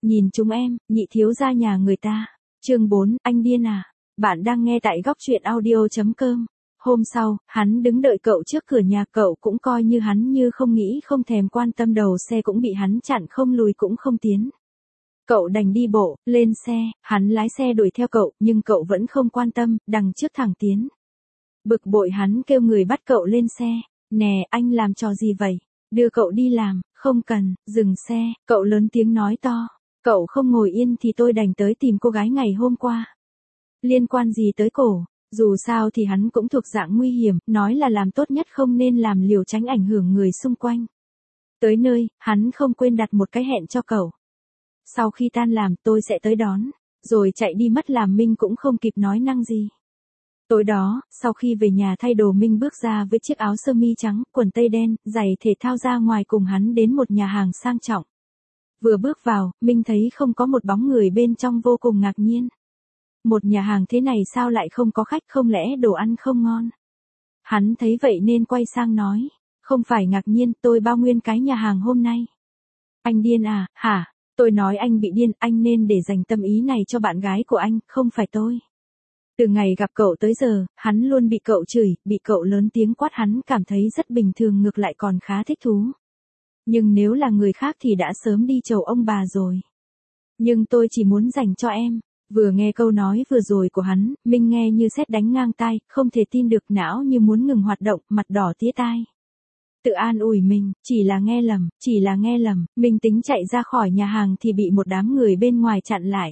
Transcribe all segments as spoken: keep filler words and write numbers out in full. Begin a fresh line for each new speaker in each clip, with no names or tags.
Nhìn chúng em, nhị thiếu gia nhà người ta. Chương bốn, anh điên à? Bạn đang nghe tại góc truyện audio chấm com. Hôm sau, hắn đứng đợi cậu trước cửa nhà, cậu cũng coi như hắn như không nghĩ không thèm quan tâm, đầu xe cũng bị hắn chặn, không lùi cũng không tiến. Cậu đành đi bộ, lên xe, hắn lái xe đuổi theo cậu, nhưng cậu vẫn không quan tâm, đằng trước thẳng tiến. Bực bội hắn kêu người bắt cậu lên xe. Nè, anh làm trò gì vậy? Đưa cậu đi làm. Không cần, dừng xe, cậu lớn tiếng nói to. Cậu không ngồi yên thì tôi đành tới tìm cô gái ngày hôm qua. Liên quan gì tới cổ? Dù sao thì hắn cũng thuộc dạng nguy hiểm, nói là làm tốt nhất không nên làm liều tránh ảnh hưởng người xung quanh. Tới nơi, hắn không quên đặt một cái hẹn cho cậu. Sau khi tan làm tôi sẽ tới đón, rồi chạy đi mất, làm Minh cũng không kịp nói năng gì. Tối đó, sau khi về nhà thay đồ, Minh bước ra với chiếc áo sơ mi trắng, quần tây đen, giày thể thao ra ngoài cùng hắn đến một nhà hàng sang trọng. Vừa bước vào, Minh thấy không có một bóng người bên trong, vô cùng ngạc nhiên. Một nhà hàng thế này sao lại không có khách, không lẽ đồ ăn không ngon? Hắn thấy vậy nên quay sang nói, không phải ngạc nhiên, tôi bao nguyên cái nhà hàng hôm nay. Anh điên à, hả? Tôi nói anh bị điên, anh nên để dành tâm ý này cho bạn gái của anh, không phải tôi. Từ ngày gặp cậu tới giờ, hắn luôn bị cậu chửi, bị cậu lớn tiếng quát, hắn cảm thấy rất bình thường, ngược lại còn khá thích thú. Nhưng nếu là người khác thì đã sớm đi chầu ông bà rồi. Nhưng tôi chỉ muốn dành cho em. Vừa nghe câu nói vừa rồi của hắn, Minh nghe như sét đánh ngang tai, không thể tin được, não như muốn ngừng hoạt động, mặt đỏ tía tai. Tự an ủi mình, chỉ là nghe lầm, chỉ là nghe lầm. Minh tính chạy ra khỏi nhà hàng thì bị một đám người bên ngoài chặn lại.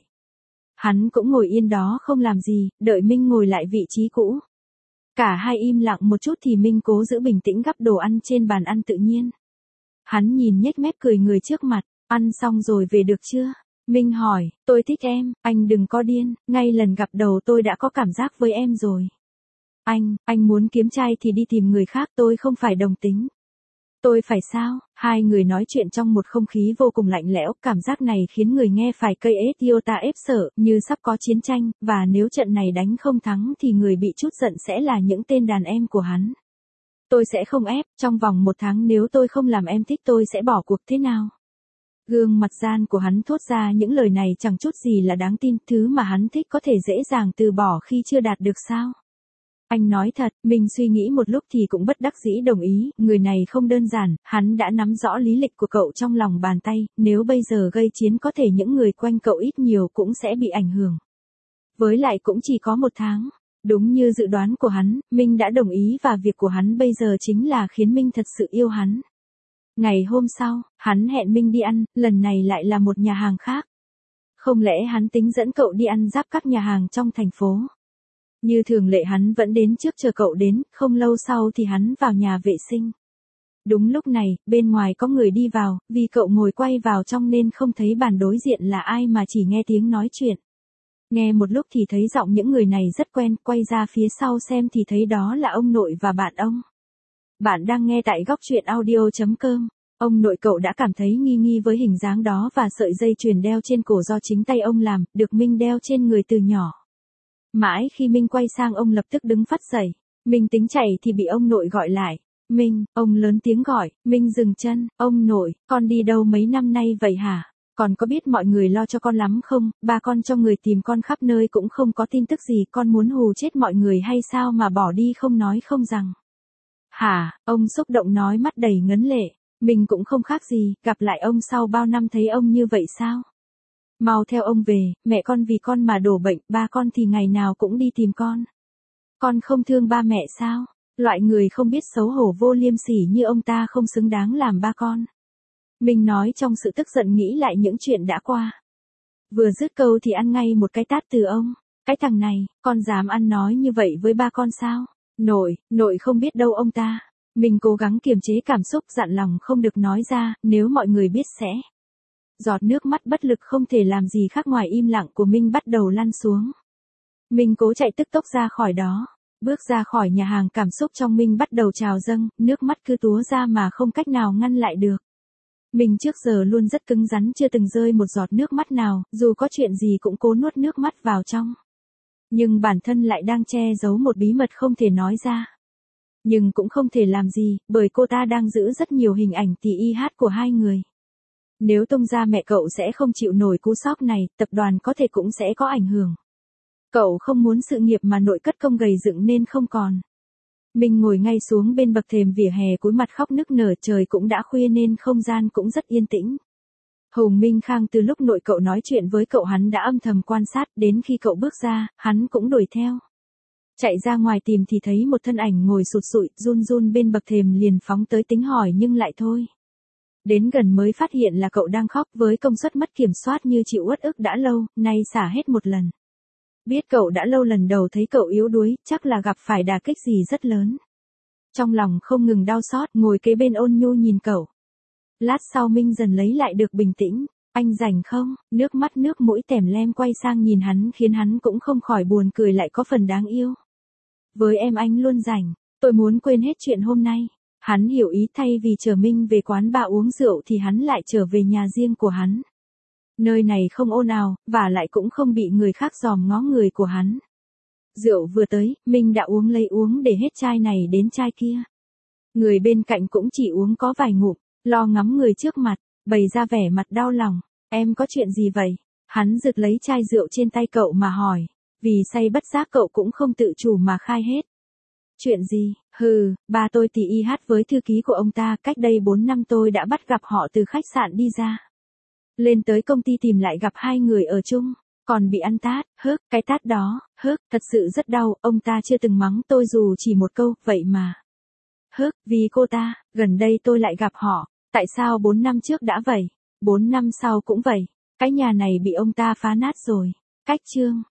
Hắn cũng ngồi yên đó không làm gì, đợi Minh ngồi lại vị trí cũ. Cả hai im lặng một chút thì Minh cố giữ bình tĩnh gắp đồ ăn trên bàn ăn tự nhiên. Hắn nhìn nhếch mép cười người trước mặt, ăn xong rồi về được chưa? Minh hỏi, tôi thích em, anh đừng có điên, ngay lần gặp đầu tôi đã có cảm giác với em rồi. Anh, anh muốn kiếm trai thì đi tìm người khác, tôi không phải đồng tính. Tôi phải sao? Hai người nói chuyện trong một không khí vô cùng lạnh lẽo, cảm giác này khiến người nghe phải cây ết iota ép sợ, như sắp có chiến tranh, và nếu trận này đánh không thắng thì người bị chút giận sẽ là những tên đàn em của hắn. Tôi sẽ không ép, trong vòng một tháng nếu tôi không làm em thích tôi sẽ bỏ cuộc, thế nào? Gương mặt gian của hắn thốt ra những lời này chẳng chút gì là đáng tin, thứ mà hắn thích có thể dễ dàng từ bỏ khi chưa đạt được sao? Anh nói thật, mình suy nghĩ một lúc thì cũng bất đắc dĩ đồng ý, người này không đơn giản, hắn đã nắm rõ lý lịch của cậu trong lòng bàn tay, nếu bây giờ gây chiến có thể những người quanh cậu ít nhiều cũng sẽ bị ảnh hưởng. Với lại cũng chỉ có một tháng. Đúng như dự đoán của hắn, Minh đã đồng ý và việc của hắn bây giờ chính là khiến Minh thật sự yêu hắn. Ngày hôm sau, hắn hẹn Minh đi ăn, lần này lại là một nhà hàng khác. Không lẽ hắn tính dẫn cậu đi ăn giáp các nhà hàng trong thành phố? Như thường lệ hắn vẫn đến trước chờ cậu đến, không lâu sau thì hắn vào nhà vệ sinh. Đúng lúc này, bên ngoài có người đi vào, vì cậu ngồi quay vào trong nên không thấy bàn đối diện là ai mà chỉ nghe tiếng nói chuyện. Nghe một lúc thì thấy giọng những người này rất quen, quay ra phía sau xem thì thấy đó là ông nội và bạn ông. Bạn đang nghe tại góc truyện audio chấm com. Ông nội cậu đã cảm thấy nghi nghi với hình dáng đó và sợi dây chuyền đeo trên cổ do chính tay ông làm, được Minh đeo trên người từ nhỏ. Mãi khi Minh quay sang ông lập tức đứng phắt dậy. Minh tính chạy thì bị ông nội gọi lại. Minh, ông lớn tiếng gọi. Minh dừng chân. Ông nội, con đi đâu mấy năm nay vậy hả? Con có biết mọi người lo cho con lắm không? Ba con cho người tìm con khắp nơi cũng không có tin tức gì, con muốn hù chết mọi người hay sao mà bỏ đi không nói không rằng? Hả? Ông xúc động nói, mắt đầy ngấn lệ. Mình cũng không khác gì, gặp lại ông sau bao năm thấy ông như vậy sao? Mau theo ông về, mẹ con vì con mà đổ bệnh, ba con thì ngày nào cũng đi tìm con. Con không thương ba mẹ sao? Loại người không biết xấu hổ vô liêm sỉ như ông ta không xứng đáng làm ba con. Mình nói trong sự tức giận nghĩ lại những chuyện đã qua. Vừa dứt câu thì ăn ngay một cái tát từ ông. Cái thằng này, con dám ăn nói như vậy với ba con sao? Nội, nội không biết đâu ông ta. Mình cố gắng kiềm chế cảm xúc, dặn lòng không được nói ra, nếu mọi người biết sẽ. Giọt nước mắt bất lực không thể làm gì khác ngoài im lặng của Minh bắt đầu lăn xuống. Minh cố chạy tức tốc ra khỏi đó. Bước ra khỏi nhà hàng, cảm xúc trong Minh bắt đầu trào dâng, nước mắt cứ túa ra mà không cách nào ngăn lại được. Mình trước giờ luôn rất cứng rắn, chưa từng rơi một giọt nước mắt nào, dù có chuyện gì cũng cố nuốt nước mắt vào trong. Nhưng bản thân lại đang che giấu một bí mật không thể nói ra. Nhưng cũng không thể làm gì, bởi cô ta đang giữ rất nhiều hình ảnh tỉ y hát của hai người. Nếu tung ra mẹ cậu sẽ không chịu nổi cú sốc này, tập đoàn có thể cũng sẽ có ảnh hưởng. Cậu không muốn sự nghiệp mà nội cất công gầy dựng nên không còn. Minh ngồi ngay xuống bên bậc thềm vỉa hè cúi mặt khóc nức nở, trời cũng đã khuya nên không gian cũng rất yên tĩnh. Hùng Minh Khang từ lúc nội cậu nói chuyện với cậu hắn đã âm thầm quan sát, đến khi cậu bước ra, hắn cũng đuổi theo. Chạy ra ngoài tìm thì thấy một thân ảnh ngồi sụt sụi, run run bên bậc thềm, liền phóng tới tính hỏi nhưng lại thôi. Đến gần mới phát hiện là cậu đang khóc với công suất mất kiểm soát như chịu uất ức đã lâu, nay xả hết một lần. Biết cậu đã lâu lần đầu thấy cậu yếu đuối, chắc là gặp phải đả kích gì rất lớn. Trong lòng không ngừng đau xót, ngồi kế bên ôn nhu nhìn cậu. Lát sau Minh dần lấy lại được bình tĩnh. Anh rảnh không? Nước mắt nước mũi tèm lem quay sang nhìn hắn khiến hắn cũng không khỏi buồn cười lại có phần đáng yêu. Với em anh luôn rảnh, tôi muốn quên hết chuyện hôm nay. Hắn hiểu ý, thay vì chở Minh về quán bar uống rượu thì hắn lại trở về nhà riêng của hắn. Nơi này không ồn ào, và lại cũng không bị người khác dòm ngó người của hắn. Rượu vừa tới, Minh đã uống lấy uống để hết chai này đến chai kia. Người bên cạnh cũng chỉ uống có vài ngụm, lo ngắm người trước mặt, bày ra vẻ mặt đau lòng. Em có chuyện gì vậy? Hắn giật lấy chai rượu trên tay cậu mà hỏi. Vì say bất giác cậu cũng không tự chủ mà khai hết. Chuyện gì? Hừ, ba tôi thì y hát với thư ký của ông ta, cách đây bốn năm tôi đã bắt gặp họ từ khách sạn đi ra. Lên tới công ty tìm lại gặp hai người ở chung, còn bị ăn tát, hớt, cái tát đó, hớt, thật sự rất đau, ông ta chưa từng mắng tôi dù chỉ một câu, vậy mà. Hớt, vì cô ta, gần đây tôi lại gặp họ, tại sao bốn năm trước đã vậy, bốn năm sau cũng vậy, cái nhà này bị ông ta phá nát rồi. Cách chương